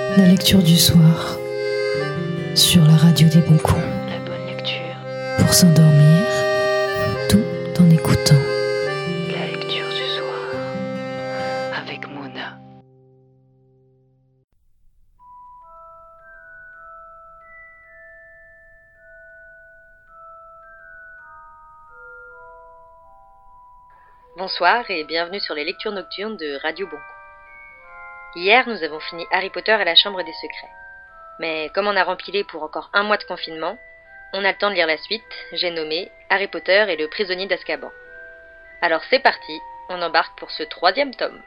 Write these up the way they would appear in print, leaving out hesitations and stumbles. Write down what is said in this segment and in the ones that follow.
La lecture du soir sur la radio des bons coups. La bonne lecture. Pour s'endormir, tout en écoutant. La lecture du soir avec Mona. Bonsoir et bienvenue sur les lectures nocturnes de Radio Bon Coup. Hier, nous avons fini Harry Potter et la Chambre des Secrets. Mais comme on a rempilé pour encore un mois de confinement, on a le temps de lire la suite, j'ai nommé Harry Potter et le prisonnier d'Azkaban. Alors c'est parti, on embarque pour ce 3e tome.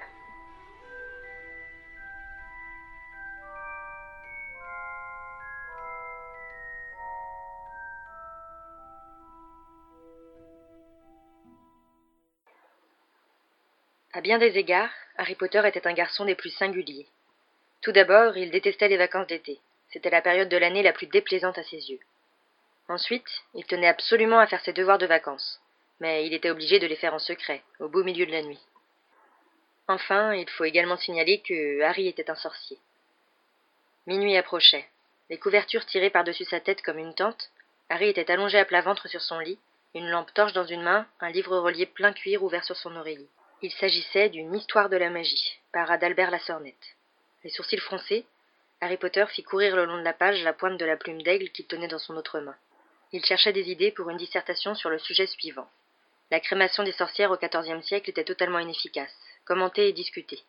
À bien des égards, Harry Potter était un garçon des plus singuliers. Tout d'abord, il détestait les vacances d'été. C'était la période de l'année la plus déplaisante à ses yeux. Ensuite, il tenait absolument à faire ses devoirs de vacances, mais il était obligé de les faire en secret, au beau milieu de la nuit. Enfin, il faut également signaler que Harry était un sorcier. Minuit approchait. Les couvertures tirées par-dessus sa tête comme une tente, Harry était allongé à plat ventre sur son lit, une lampe torche dans une main, un livre relié plein cuir ouvert sur son oreiller. Il s'agissait d'une histoire de la magie, par Adalbert Lassornette. Les sourcils froncés, Harry Potter fit courir le long de la page la pointe de la plume d'aigle qu'il tenait dans son autre main. Il cherchait des idées pour une dissertation sur le sujet suivant. La crémation des sorcières au XIVe siècle était totalement inefficace, commentée et discutée.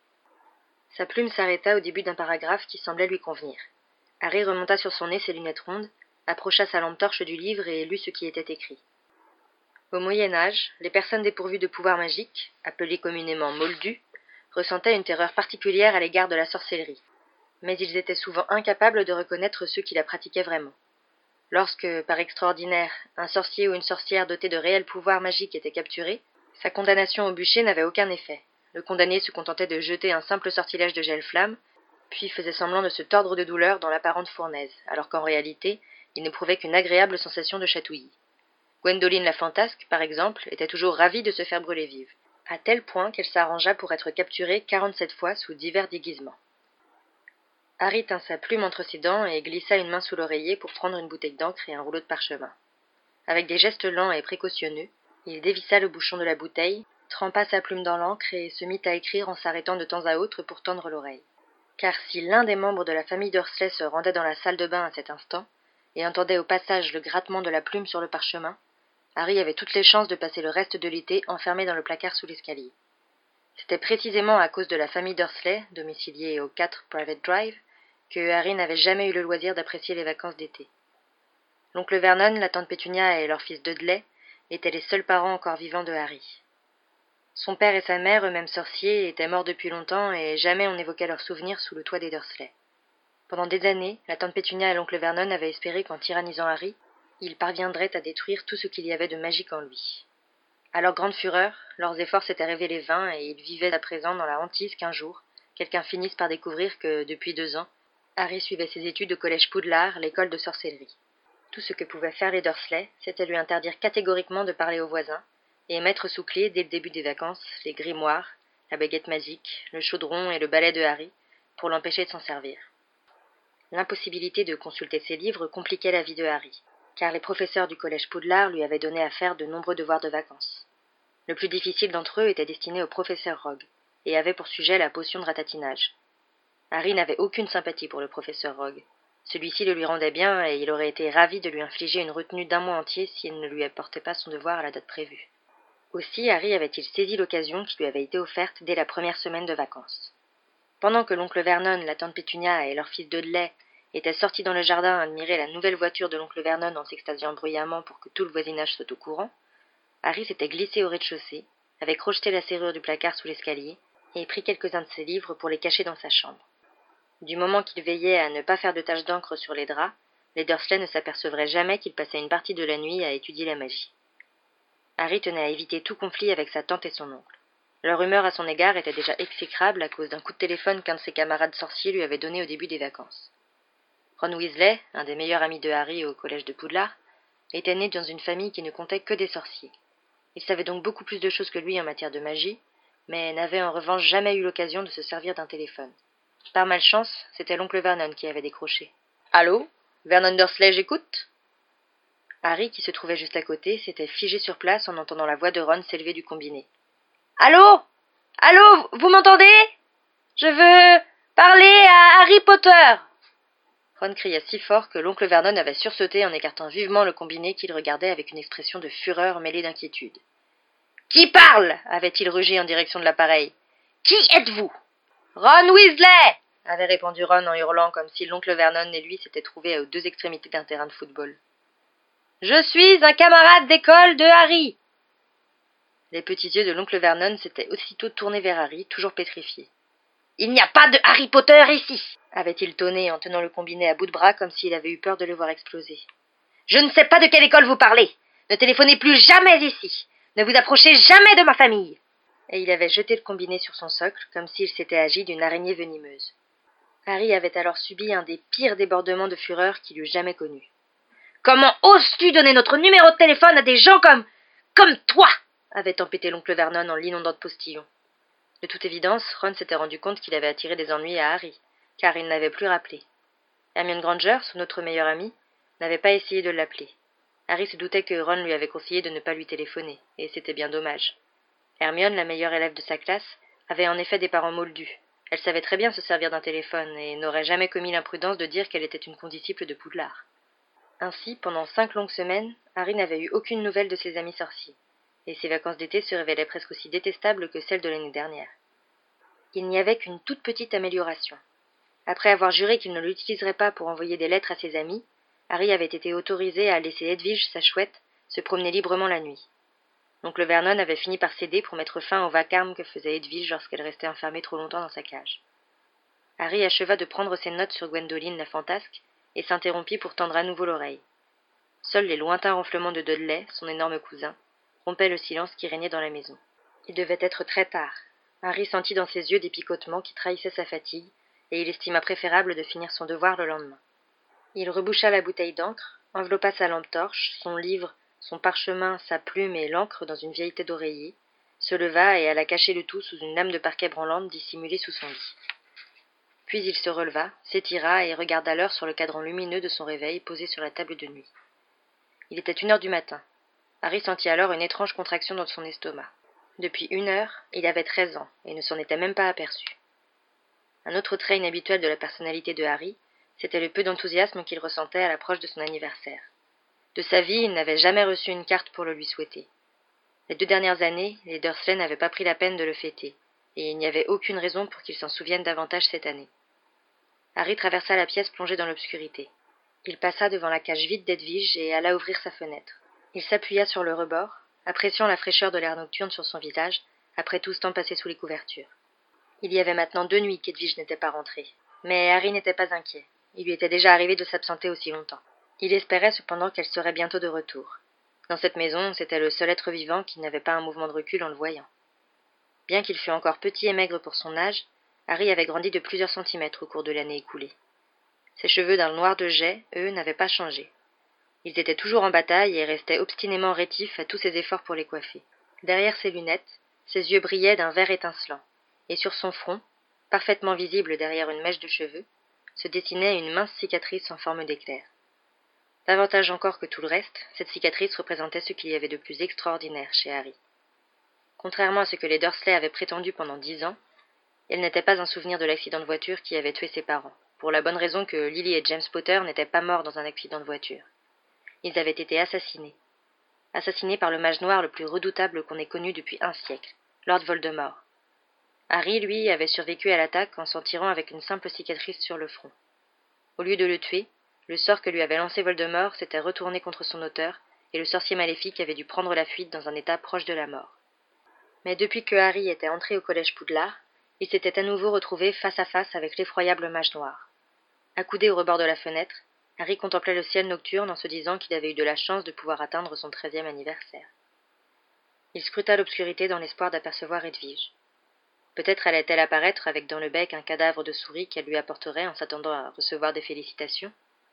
Sa plume s'arrêta au début d'un paragraphe qui semblait lui convenir. Harry remonta sur son nez ses lunettes rondes, approcha sa lampe torche du livre et lut ce qui était écrit. Au Moyen-Âge, les personnes dépourvues de pouvoirs magiques, appelées communément moldus, ressentaient une terreur particulière à l'égard de la sorcellerie. Mais ils étaient souvent incapables de reconnaître ceux qui la pratiquaient vraiment. Lorsque, par extraordinaire, un sorcier ou une sorcière doté de réels pouvoirs magiques était capturé, sa condamnation au bûcher n'avait aucun effet. Le condamné se contentait de jeter un simple sortilège de gel-flamme, puis faisait semblant de se tordre de douleur dans l'apparente fournaise, alors qu'en réalité, il n'éprouvait qu'une agréable sensation de chatouillis. Gwendoline la Fantasque, par exemple, était toujours ravie de se faire brûler vive, à tel point qu'elle s'arrangea pour être capturée 47 fois sous divers déguisements. Harry tint sa plume entre ses dents et glissa une main sous l'oreiller pour prendre une bouteille d'encre et un rouleau de parchemin. Avec des gestes lents et précautionneux, il dévissa le bouchon de la bouteille, trempa sa plume dans l'encre et se mit à écrire en s'arrêtant de temps à autre pour tendre l'oreille. Car si l'un des membres de la famille Dursley se rendait dans la salle de bain à cet instant, et entendait au passage le grattement de la plume sur le parchemin, Harry avait toutes les chances de passer le reste de l'été enfermé dans le placard sous l'escalier. C'était précisément à cause de la famille Dursley, domiciliée au 4 Private Drive, que Harry n'avait jamais eu le loisir d'apprécier les vacances d'été. L'oncle Vernon, la tante Pétunia et leur fils Dudley étaient les seuls parents encore vivants de Harry. Son père et sa mère, eux-mêmes sorciers, étaient morts depuis longtemps et jamais on n'évoquait leurs souvenirs sous le toit des Dursley. Pendant des années, la tante Pétunia et l'oncle Vernon avaient espéré qu'en tyrannisant Harry, ils parviendraient à détruire tout ce qu'il y avait de magique en lui. À leur grande fureur, leurs efforts s'étaient révélés vains et ils vivaient à présent dans la hantise qu'un jour, quelqu'un finisse par découvrir que, depuis 2 ans, Harry suivait ses études au collège Poudlard, l'école de sorcellerie. Tout ce que pouvaient faire les Dursley, c'était lui interdire catégoriquement de parler aux voisins et mettre sous clé, dès le début des vacances, les grimoires, la baguette magique, le chaudron et le balai de Harry, pour l'empêcher de s'en servir. L'impossibilité de consulter ses livres compliquait la vie de Harry, car les professeurs du collège Poudlard lui avaient donné à faire de nombreux devoirs de vacances. Le plus difficile d'entre eux était destiné au professeur Rogue, et avait pour sujet la potion de ratatinage. Harry n'avait aucune sympathie pour le professeur Rogue. Celui-ci le lui rendait bien, et il aurait été ravi de lui infliger une retenue d'1 mois entier si elle ne lui apportait pas son devoir à la date prévue. Aussi Harry avait-il saisi l'occasion qui lui avait été offerte dès la première semaine de vacances. Pendant que l'oncle Vernon, la tante Pétunia et leur fils Dudley étaient sortis dans le jardin admirer la nouvelle voiture de l'oncle Vernon en s'extasiant bruyamment pour que tout le voisinage soit au courant, Harry s'était glissé au rez-de-chaussée, avait crocheté la serrure du placard sous l'escalier et pris quelques-uns de ses livres pour les cacher dans sa chambre. Du moment qu'il veillait à ne pas faire de taches d'encre sur les draps, les Dursley ne s'apercevraient jamais qu'il passait une partie de la nuit à étudier la magie. Harry tenait à éviter tout conflit avec sa tante et son oncle. Leur humeur à son égard était déjà exécrable à cause d'un coup de téléphone qu'un de ses camarades sorciers lui avait donné au début des vacances. Ron Weasley, un des meilleurs amis de Harry au collège de Poudlard, était né dans une famille qui ne comptait que des sorciers. Il savait donc beaucoup plus de choses que lui en matière de magie, mais n'avait en revanche jamais eu l'occasion de se servir d'un téléphone. Par malchance, c'était l'oncle Vernon qui avait décroché. « Allô ? Vernon Dursley, j'écoute ?» Harry, qui se trouvait juste à côté, s'était figé sur place en entendant la voix de Ron s'élever du combiné. « Allô ? Allô, vous m'entendez ? Je veux parler à Harry Potter !» Ron cria si fort que l'oncle Vernon avait sursauté en écartant vivement le combiné qu'il regardait avec une expression de fureur mêlée d'inquiétude. « Qui parle ?» avait-il rugi en direction de l'appareil. « Qui êtes-vous ?»« Ron Weasley !» avait répondu Ron en hurlant comme si l'oncle Vernon et lui s'étaient trouvés aux deux extrémités d'un terrain de football. « Je suis un camarade d'école de Harry !» Les petits yeux de l'oncle Vernon s'étaient aussitôt tournés vers Harry, toujours pétrifié. « Il n'y a pas de Harry Potter ici !» avait-il tonné en tenant le combiné à bout de bras comme s'il avait eu peur de le voir exploser. « Je ne sais pas de quelle école vous parlez. Ne téléphonez plus jamais ici. Ne vous approchez jamais de ma famille !» Et il avait jeté le combiné sur son socle comme s'il s'était agi d'une araignée venimeuse. Harry avait alors subi un des pires débordements de fureur qu'il eût jamais connus. « Comment oses-tu donner notre numéro de téléphone à des gens comme toi ?» avait tempêté l'oncle Vernon en l'inondant de postillons. De toute évidence, Ron s'était rendu compte qu'il avait attiré des ennuis à Harry, car il n'avait plus rappelé. Hermione Granger, son autre meilleure amie, n'avait pas essayé de l'appeler. Harry se doutait que Ron lui avait conseillé de ne pas lui téléphoner, et c'était bien dommage. Hermione, la meilleure élève de sa classe, avait en effet des parents moldus. Elle savait très bien se servir d'un téléphone, et n'aurait jamais commis l'imprudence de dire qu'elle était une condisciple de Poudlard. Ainsi, pendant 5 longues semaines, Harry n'avait eu aucune nouvelle de ses amis sorciers, et ses vacances d'été se révélaient presque aussi détestables que celles de l'année dernière. Il n'y avait qu'une toute petite amélioration. Après avoir juré qu'il ne l'utiliserait pas pour envoyer des lettres à ses amis, Harry avait été autorisé à laisser Edwige, sa chouette, se promener librement la nuit. L'oncle Vernon avait fini par céder pour mettre fin au vacarme que faisait Edwige lorsqu'elle restait enfermée trop longtemps dans sa cage. Harry acheva de prendre ses notes sur Gwendoline la fantasque et s'interrompit pour tendre à nouveau l'oreille. Seuls les lointains ronflements de Dudley, son énorme cousin, rompaient le silence qui régnait dans la maison. Il devait être très tard. Harry sentit dans ses yeux des picotements qui trahissaient sa fatigue, et il estima préférable de finir son devoir le lendemain. Il reboucha la bouteille d'encre, enveloppa sa lampe torche, son livre, son parchemin, sa plume et l'encre dans une vieille tête d'oreiller, se leva et alla cacher le tout sous une lame de parquet branlante dissimulée sous son lit. Puis il se releva, s'étira et regarda l'heure sur le cadran lumineux de son réveil posé sur la table de nuit. Il était 1 heure du matin. Harry sentit alors une étrange contraction dans son estomac. Depuis 1 heure, il avait 13 ans et ne s'en était même pas aperçu. Un autre trait inhabituel de la personnalité de Harry, c'était le peu d'enthousiasme qu'il ressentait à l'approche de son anniversaire. De sa vie, il n'avait jamais reçu une carte pour le lui souhaiter. Les 2 dernières années, les Dursley n'avaient pas pris la peine de le fêter, et il n'y avait aucune raison pour qu'il s'en souvienne davantage cette année. Harry traversa la pièce plongée dans l'obscurité. Il passa devant la cage vide d'Edwige et alla ouvrir sa fenêtre. Il s'appuya sur le rebord, appréciant la fraîcheur de l'air nocturne sur son visage, après tout ce temps passé sous les couvertures. Il y avait maintenant 2 nuits qu'Edwige n'était pas rentrée. Mais Harry n'était pas inquiet. Il lui était déjà arrivé de s'absenter aussi longtemps. Il espérait cependant qu'elle serait bientôt de retour. Dans cette maison, c'était le seul être vivant qui n'avait pas un mouvement de recul en le voyant. Bien qu'il fût encore petit et maigre pour son âge, Harry avait grandi de plusieurs centimètres au cours de l'année écoulée. Ses cheveux d'un noir de jais, eux, n'avaient pas changé. Ils étaient toujours en bataille et restaient obstinément rétifs à tous ses efforts pour les coiffer. Derrière ses lunettes, ses yeux brillaient d'un vert étincelant, et sur son front, parfaitement visible derrière une mèche de cheveux, se dessinait une mince cicatrice en forme d'éclair. Davantage encore que tout le reste, cette cicatrice représentait ce qu'il y avait de plus extraordinaire chez Harry. Contrairement à ce que les Dursley avaient prétendu pendant 10 ans, elle n'était pas un souvenir de l'accident de voiture qui avait tué ses parents, pour la bonne raison que Lily et James Potter n'étaient pas morts dans un accident de voiture. Ils avaient été assassinés. Assassinés par le mage noir le plus redoutable qu'on ait connu depuis 1 siècle, Lord Voldemort. Harry, lui, avait survécu à l'attaque en s'en tirant avec une simple cicatrice sur le front. Au lieu de le tuer, le sort que lui avait lancé Voldemort s'était retourné contre son auteur, et le sorcier maléfique avait dû prendre la fuite dans un état proche de la mort. Mais depuis que Harry était entré au collège Poudlard, il s'était à nouveau retrouvé face à face avec l'effroyable mage noir. Accoudé au rebord de la fenêtre, Harry contemplait le ciel nocturne en se disant qu'il avait eu de la chance de pouvoir atteindre son 13e anniversaire. Il scruta l'obscurité dans l'espoir d'apercevoir Edwige. Peut-être allait-elle apparaître avec dans le bec un cadavre de souris qu'elle lui apporterait en s'attendant à recevoir des félicitations.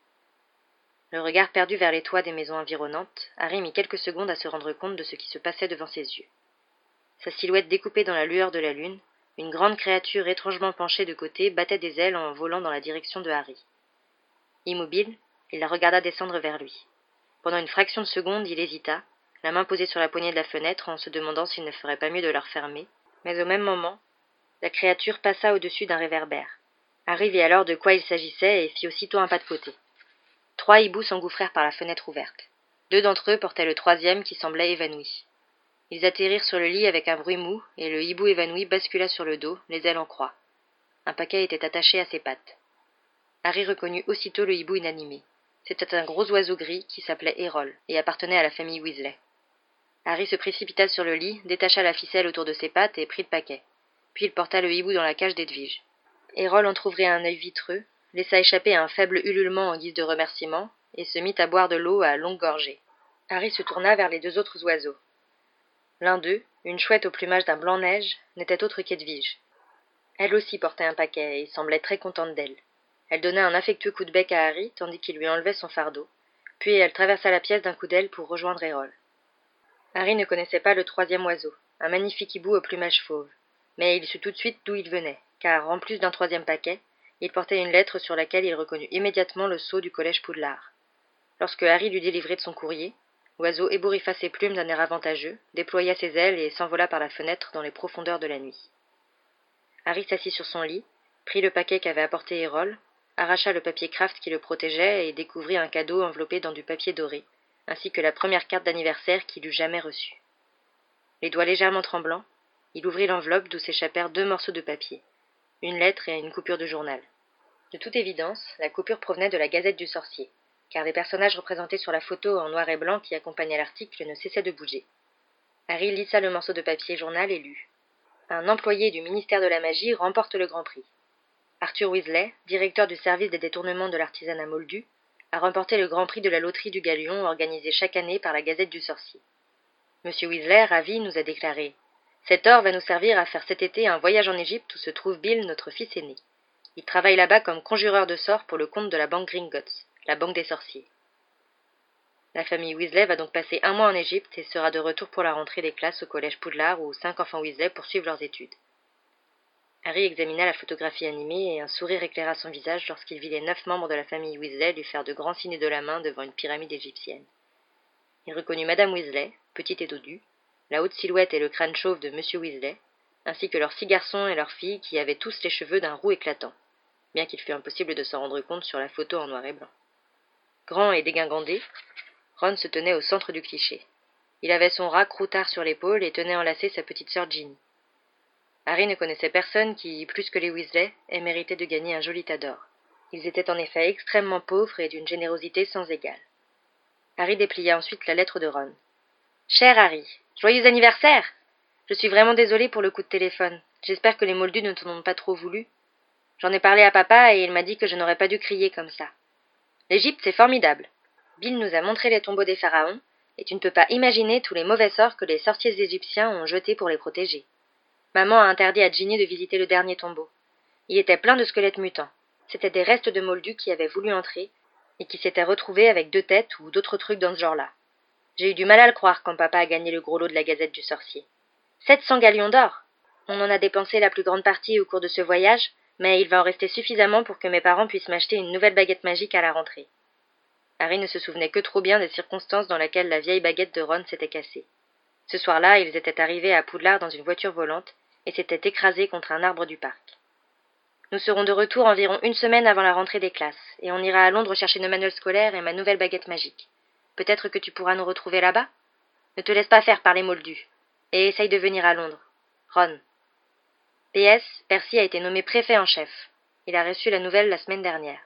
Le regard perdu vers les toits des maisons environnantes, Harry mit quelques secondes à se rendre compte de ce qui se passait devant ses yeux. Sa silhouette découpée dans la lueur de la lune, Une grande créature étrangement penchée de côté battait des ailes en volant dans la direction de Harry. Immobile, il la regarda descendre vers lui. Pendant une fraction de seconde, il hésita, la main posée sur la poignée de la fenêtre en se demandant s'il ne ferait pas mieux de la refermer, mais au même moment, la créature passa au-dessus d'un réverbère. Harry vit alors de quoi il s'agissait et fit aussitôt un pas de côté. 3 hiboux s'engouffrèrent par la fenêtre ouverte. 2 d'entre eux portaient le 3e qui semblait évanoui. Ils atterrirent sur le lit avec un bruit mou, et le hibou évanoui bascula sur le dos, les ailes en croix. Un paquet était attaché à ses pattes. Harry reconnut aussitôt le hibou inanimé. C'était un gros oiseau gris qui s'appelait Errol, et appartenait à la famille Weasley. Harry se précipita sur le lit, détacha la ficelle autour de ses pattes et prit le paquet. Puis il porta le hibou dans la cage d'Edwige. Errol entr'ouvrit un œil vitreux, laissa échapper un faible ululement en guise de remerciement, et se mit à boire de l'eau à longues gorgées. Harry se tourna vers les 2 autres oiseaux. L'un d'eux, une chouette au plumage d'un blanc-neige, n'était autre qu'Edwige. Elle aussi portait un paquet et semblait très contente d'elle. Elle donna un affectueux coup de bec à Harry, tandis qu'il lui enlevait son fardeau, puis elle traversa la pièce d'un coup d'aile pour rejoindre Errol. Harry ne connaissait pas le 3e oiseau, un magnifique hibou au plumage fauve, mais il sut tout de suite d'où il venait, car, en plus d'un 3e paquet, il portait une lettre sur laquelle il reconnut immédiatement le sceau du collège Poudlard. Lorsque Harry l'eut délivré de son courrier, l'oiseau ébouriffa ses plumes d'un air avantageux, déploya ses ailes et s'envola par la fenêtre dans les profondeurs de la nuit. Harry s'assit sur son lit, prit le paquet qu'avait apporté Errol, arracha le papier craft qui le protégeait et découvrit un cadeau enveloppé dans du papier doré, ainsi que la première carte d'anniversaire qu'il eût jamais reçue. Les doigts légèrement tremblants, il ouvrit l'enveloppe d'où s'échappèrent 2 morceaux de papier, une lettre et une coupure de journal. De toute évidence, la coupure provenait de la Gazette du Sorcier, car les personnages représentés sur la photo en noir et blanc qui accompagnait l'article ne cessaient de bouger. Harry lissa le morceau de papier journal et lut. Un employé du ministère de la Magie remporte le Grand Prix. Arthur Weasley, directeur du service des détournements de l'artisanat moldu, a remporté le Grand Prix de la loterie du Galion organisé chaque année par la Gazette du Sorcier. Monsieur Weasley, ravi, nous a déclaré « Cet or va nous servir à faire cet été un voyage en Égypte où se trouve Bill, notre fils aîné. Il travaille là-bas comme conjureur de sorts pour le compte de la banque Gringotts, la banque des sorciers. La famille Weasley va donc passer 1 mois en Égypte et sera de retour pour la rentrée des classes au collège Poudlard où 5 enfants Weasley poursuivent leurs études. » Harry examina la photographie animée et un sourire éclaira son visage lorsqu'il vit les 9 membres de la famille Weasley lui faire de grands signes de la main devant une pyramide égyptienne. Il reconnut Madame Weasley, petite et dodue, la haute silhouette et le crâne chauve de Monsieur Weasley, ainsi que leurs 6 garçons et leurs filles qui avaient tous les cheveux d'un roux éclatant, bien qu'il fût impossible de s'en rendre compte sur la photo en noir et blanc. Grand et dégingandé, Ron se tenait au centre du cliché. Il avait son rat croutard sur l'épaule et tenait enlacée sa petite sœur Ginny. Harry ne connaissait personne qui, plus que les Weasley, ait mérité de gagner un joli tas d'or. Ils étaient en effet extrêmement pauvres et d'une générosité sans égale. Harry déplia ensuite la lettre de Ron. « Cher Harry, joyeux anniversaire! Je suis vraiment désolée pour le coup de téléphone. J'espère que les Moldus ne t'en ont pas trop voulu. J'en ai parlé à papa et il m'a dit que je n'aurais pas dû crier comme ça. L'Égypte, c'est formidable. Bill nous a montré les tombeaux des pharaons, et tu ne peux pas imaginer tous les mauvais sorts que les sorciers égyptiens ont jetés pour les protéger. Maman a interdit à Ginny de visiter le dernier tombeau. Il était plein de squelettes mutants. C'étaient des restes de Moldus qui avaient voulu entrer, et qui s'étaient retrouvés avec 2 têtes ou d'autres trucs dans ce genre-là. J'ai eu du mal à le croire quand papa a gagné le gros lot de la Gazette du Sorcier. 700 galions d'or! On en a dépensé la plus grande partie au cours de ce voyage, mais il va en rester suffisamment pour que mes parents puissent m'acheter une nouvelle baguette magique à la rentrée. Harry ne se souvenait que trop bien des circonstances dans lesquelles la vieille baguette de Ron s'était cassée. Ce soir-là, ils étaient arrivés à Poudlard dans une voiture volante et s'étaient écrasés contre un arbre du parc. Nous serons de retour environ 1 semaine avant la rentrée des classes, et on ira à Londres chercher nos manuels scolaires et ma nouvelle baguette magique. Peut-être que tu pourras nous retrouver là-bas? Ne te laisse pas faire par les Moldus, et essaye de venir à Londres. Ron. PS, Percy a été nommé préfet en chef. Il a reçu la nouvelle la semaine dernière.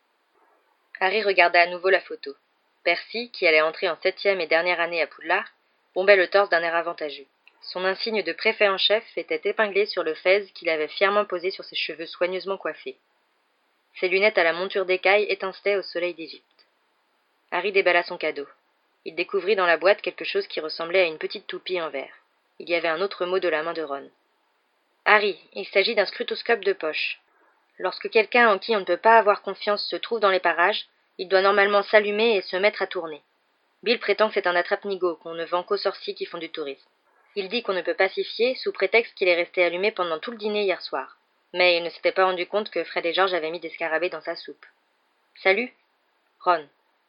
Harry regarda à nouveau la photo. Percy, qui allait entrer en 7e et dernière année à Poudlard, bombait le torse d'un air avantageux. Son insigne de préfet en chef était épinglé sur le fez qu'il avait fièrement posé sur ses cheveux soigneusement coiffés. Ses lunettes à la monture d'écaille étincelaient au soleil d'Égypte. Harry déballa son cadeau. Il découvrit dans la boîte quelque chose qui ressemblait à une petite toupie en verre. Il y avait un autre mot de la main de Ron. « Harry, il s'agit d'un scrutoscope de poche. Lorsque quelqu'un en qui on ne peut pas avoir confiance se trouve dans les parages, il doit normalement s'allumer et se mettre à tourner. Bill prétend que c'est un attrape-nigaud qu'on ne vend qu'aux sorciers qui font du tourisme. Il dit qu'on ne peut pas s'y fier sous prétexte qu'il est resté allumé pendant tout le dîner hier soir. Mais il ne s'était pas rendu compte que Fred et George avaient mis des scarabées dans sa soupe. « Salut, Ron. »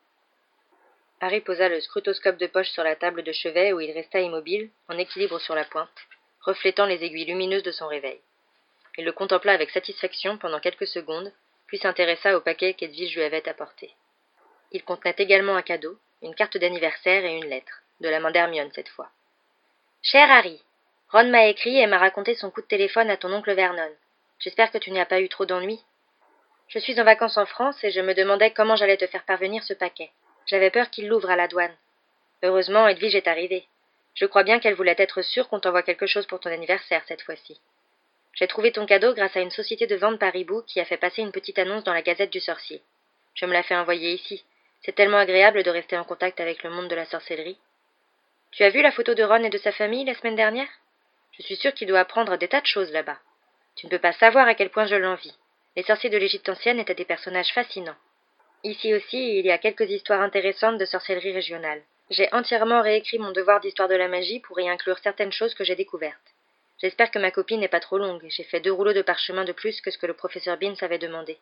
Harry posa le scrutoscope de poche sur la table de chevet où il resta immobile, en équilibre sur la pointe, reflétant les aiguilles lumineuses de son réveil. Il le contempla avec satisfaction pendant quelques secondes, puis s'intéressa au paquet qu'Edwige lui avait apporté. Il contenait également un cadeau, une carte d'anniversaire et une lettre, de la main d'Hermione cette fois. « Cher Harry, Ron m'a écrit et m'a raconté son coup de téléphone à ton oncle Vernon. J'espère que tu n'y as pas eu trop d'ennuis. Je suis en vacances en France et je me demandais comment j'allais te faire parvenir ce paquet. J'avais peur qu'il l'ouvre à la douane. Heureusement, Edwige est arrivée. Je crois bien qu'elle voulait être sûre qu'on t'envoie quelque chose pour ton anniversaire cette fois-ci. J'ai trouvé ton cadeau grâce à une société de vente Paribou qui a fait passer une petite annonce dans la Gazette du Sorcier. Je me la fais envoyer ici. C'est tellement agréable de rester en contact avec le monde de la sorcellerie. Tu as vu la photo de Ron et de sa famille la semaine dernière? Je suis sûre qu'il doit apprendre des tas de choses là-bas. Tu ne peux pas savoir à quel point je l'envie. Les sorciers de l'Égypte ancienne étaient des personnages fascinants. Ici aussi, il y a quelques histoires intéressantes de sorcellerie régionale. J'ai entièrement réécrit mon devoir d'histoire de la magie pour y inclure certaines choses que j'ai découvertes. J'espère que ma copie n'est pas trop longue. J'ai fait 2 rouleaux de parchemin de plus que ce que le professeur Beans avait demandé.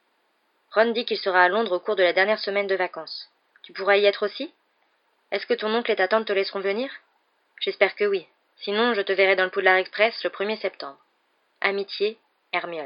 Ron dit qu'il sera à Londres au cours de la dernière semaine de vacances. Tu pourras y être aussi? Est-ce que ton oncle et ta tante te laisseront venir? J'espère que oui. Sinon, je te verrai dans le Poudlard Express le 1er septembre. Amitié, Hermione.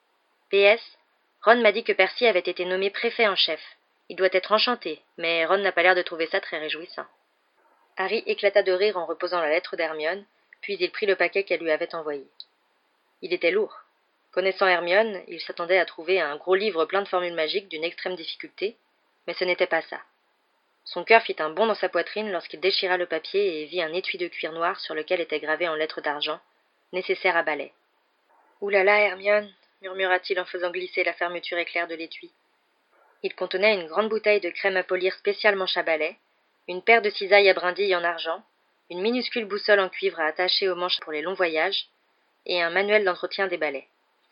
PS. Ron m'a dit que Percy avait été nommé préfet en chef. Il doit être enchanté, mais Ron n'a pas l'air de trouver ça très réjouissant. Harry éclata de rire en reposant la lettre d'Hermione, puis il prit le paquet qu'elle lui avait envoyé. Il était lourd. Connaissant Hermione, il s'attendait à trouver un gros livre plein de formules magiques d'une extrême difficulté, mais ce n'était pas ça. Son cœur fit un bond dans sa poitrine lorsqu'il déchira le papier et vit un étui de cuir noir sur lequel était gravé en lettres d'argent, nécessaire à balai. « Ouh là là, Hermione !» murmura-t-il en faisant glisser la fermeture éclair de l'étui. Il contenait une grande bouteille de crème à polir spécialement à balai, une paire de cisailles à brindilles en argent, une minuscule boussole en cuivre à attacher aux manches pour les longs voyages, et un manuel d'entretien des balais.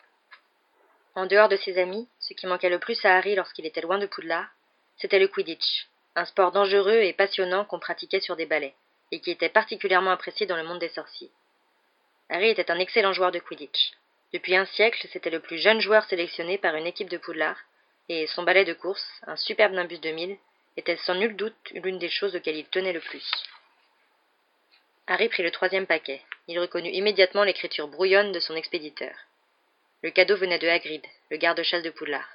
En dehors de ses amis, ce qui manquait le plus à Harry lorsqu'il était loin de Poudlard, c'était le Quidditch, un sport dangereux et passionnant qu'on pratiquait sur des balais, et qui était particulièrement apprécié dans le monde des sorciers. Harry était un excellent joueur de Quidditch. Depuis un siècle, c'était le plus jeune joueur sélectionné par une équipe de Poudlard, et son balai de course, un superbe Nimbus 2000, était sans nul doute l'une des choses auxquelles il tenait le plus. Harry prit le 3e paquet. Il reconnut immédiatement l'écriture brouillonne de son expéditeur. Le cadeau venait de Hagrid, le garde-chasse de Poudlard.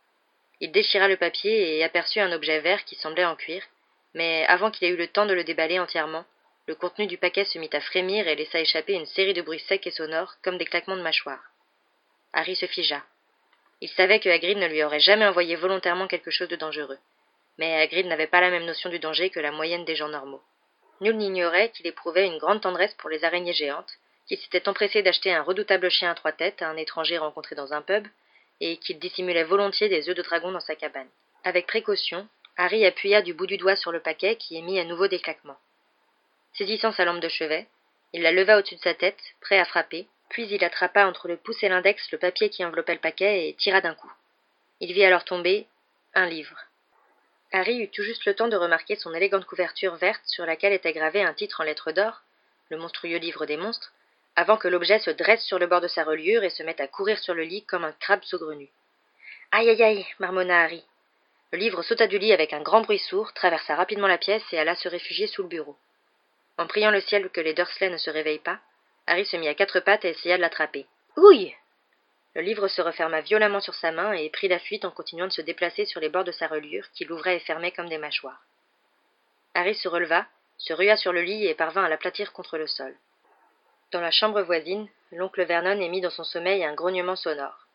Il déchira le papier et aperçut un objet vert qui semblait en cuir, mais avant qu'il ait eu le temps de le déballer entièrement, le contenu du paquet se mit à frémir et laissa échapper une série de bruits secs et sonores, comme des claquements de mâchoire. Harry se figea. Il savait que Hagrid ne lui aurait jamais envoyé volontairement quelque chose de dangereux. Mais Hagrid n'avait pas la même notion du danger que la moyenne des gens normaux. Nul n'ignorait qu'il éprouvait une grande tendresse pour les araignées géantes, qu'il s'était empressé d'acheter un redoutable chien à 3 têtes à un étranger rencontré dans un pub, et qu'il dissimulait volontiers des œufs de dragon dans sa cabane. Avec précaution, Harry appuya du bout du doigt sur le paquet qui émit à nouveau des claquements. Saisissant sa lampe de chevet, il la leva au-dessus de sa tête, prêt à frapper, puis il attrapa entre le pouce et l'index le papier qui enveloppait le paquet et tira d'un coup. Il vit alors tomber un livre. Harry eut tout juste le temps de remarquer son élégante couverture verte sur laquelle était gravé un titre en lettres d'or, le monstrueux livre des monstres, avant que l'objet se dresse sur le bord de sa reliure et se mette à courir sur le lit comme un crabe saugrenu. « Aïe, aïe, aïe !» marmonna Harry. Le livre sauta du lit avec un grand bruit sourd, traversa rapidement la pièce et alla se réfugier sous le bureau. En priant le ciel que les Dursley ne se réveillent pas, Harry se mit à 4 pattes et essaya de l'attraper. « Ouille !» Le livre se referma violemment sur sa main et prit la fuite en continuant de se déplacer sur les bords de sa reliure, qu'il ouvrait et fermait comme des mâchoires. Harry se releva, se rua sur le lit et parvint à l'aplatir contre le sol. Dans la chambre voisine, l'oncle Vernon émit dans son sommeil un grognement sonore.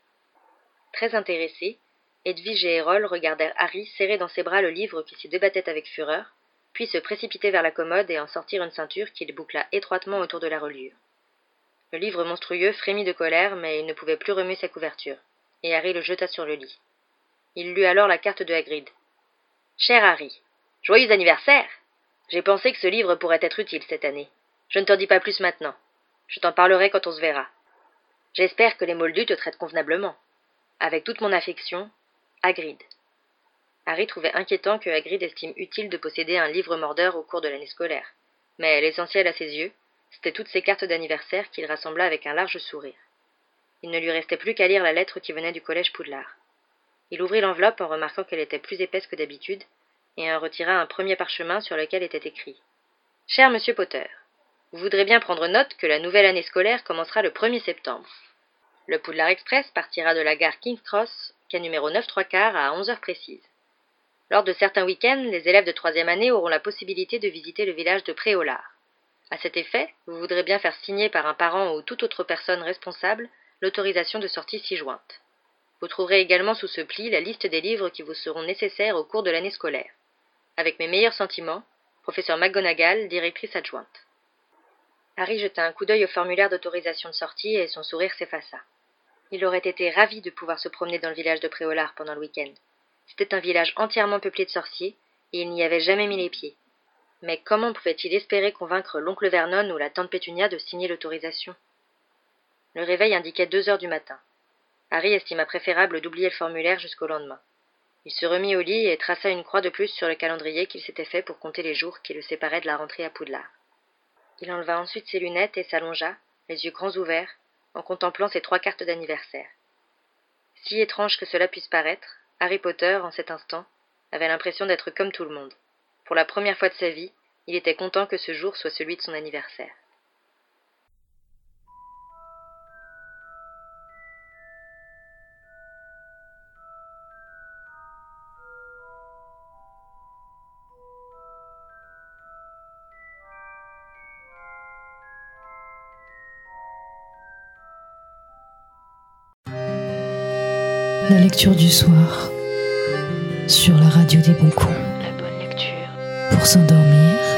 Très intéressés, Edwige et Errol regardèrent Harry serrer dans ses bras le livre qui s'y débattait avec fureur, puis se précipiter vers la commode et en sortir une ceinture qu'il boucla étroitement autour de la reliure. Le livre monstrueux frémit de colère, mais il ne pouvait plus remuer sa couverture, et Harry le jeta sur le lit. Il lut alors la carte de Hagrid. « Cher Harry, joyeux anniversaire! J'ai pensé que ce livre pourrait être utile cette année. Je ne t'en dis pas plus maintenant. Je t'en parlerai quand on se verra. J'espère que les Moldus te traitent convenablement. Avec toute mon affection, Hagrid. » Harry trouvait inquiétant que Hagrid estime utile de posséder un livre mordeur au cours de l'année scolaire, mais l'essentiel à ses yeux, C'étaient toutes ses cartes d'anniversaire qu'il rassembla avec un large sourire. Il ne lui restait plus qu'à lire la lettre qui venait du collège Poudlard. Il ouvrit l'enveloppe en remarquant qu'elle était plus épaisse que d'habitude, et en retira un premier parchemin sur lequel était écrit « Cher Monsieur Potter, vous voudrez bien prendre note que la nouvelle année scolaire commencera le 1er septembre. Le Poudlard Express partira de la gare King's Cross, quai numéro 9 3/4 à 11 heures précises. Lors de certains week-ends, les élèves de 3e année auront la possibilité de visiter le village de Préolard. À cet effet, vous voudrez bien faire signer par un parent ou toute autre personne responsable l'autorisation de sortie ci-jointe. Vous trouverez également sous ce pli la liste des livres qui vous seront nécessaires au cours de l'année scolaire. Avec mes meilleurs sentiments, professeur McGonagall, directrice adjointe. » Harry jeta un coup d'œil au formulaire d'autorisation de sortie et son sourire s'effaça. Il aurait été ravi de pouvoir se promener dans le village de Préolard pendant le week-end. C'était un village entièrement peuplé de sorciers, et il n'y avait jamais mis les pieds. Mais comment pouvait-il espérer convaincre l'oncle Vernon ou la tante Pétunia de signer l'autorisation ? Le réveil indiquait 2 heures du matin. Harry estima préférable d'oublier le formulaire jusqu'au lendemain. Il se remit au lit et traça une croix de plus sur le calendrier qu'il s'était fait pour compter les jours qui le séparaient de la rentrée à Poudlard. Il enleva ensuite ses lunettes et s'allongea, les yeux grands ouverts, en contemplant ses 3 cartes d'anniversaire. Si étrange que cela puisse paraître, Harry Potter, en cet instant, avait l'impression d'être comme tout le monde. Pour la première fois de sa vie, il était content que ce jour soit celui de son anniversaire. La lecture du soir sur la radio des bons coups. La bonne lecture. Pour s'endormir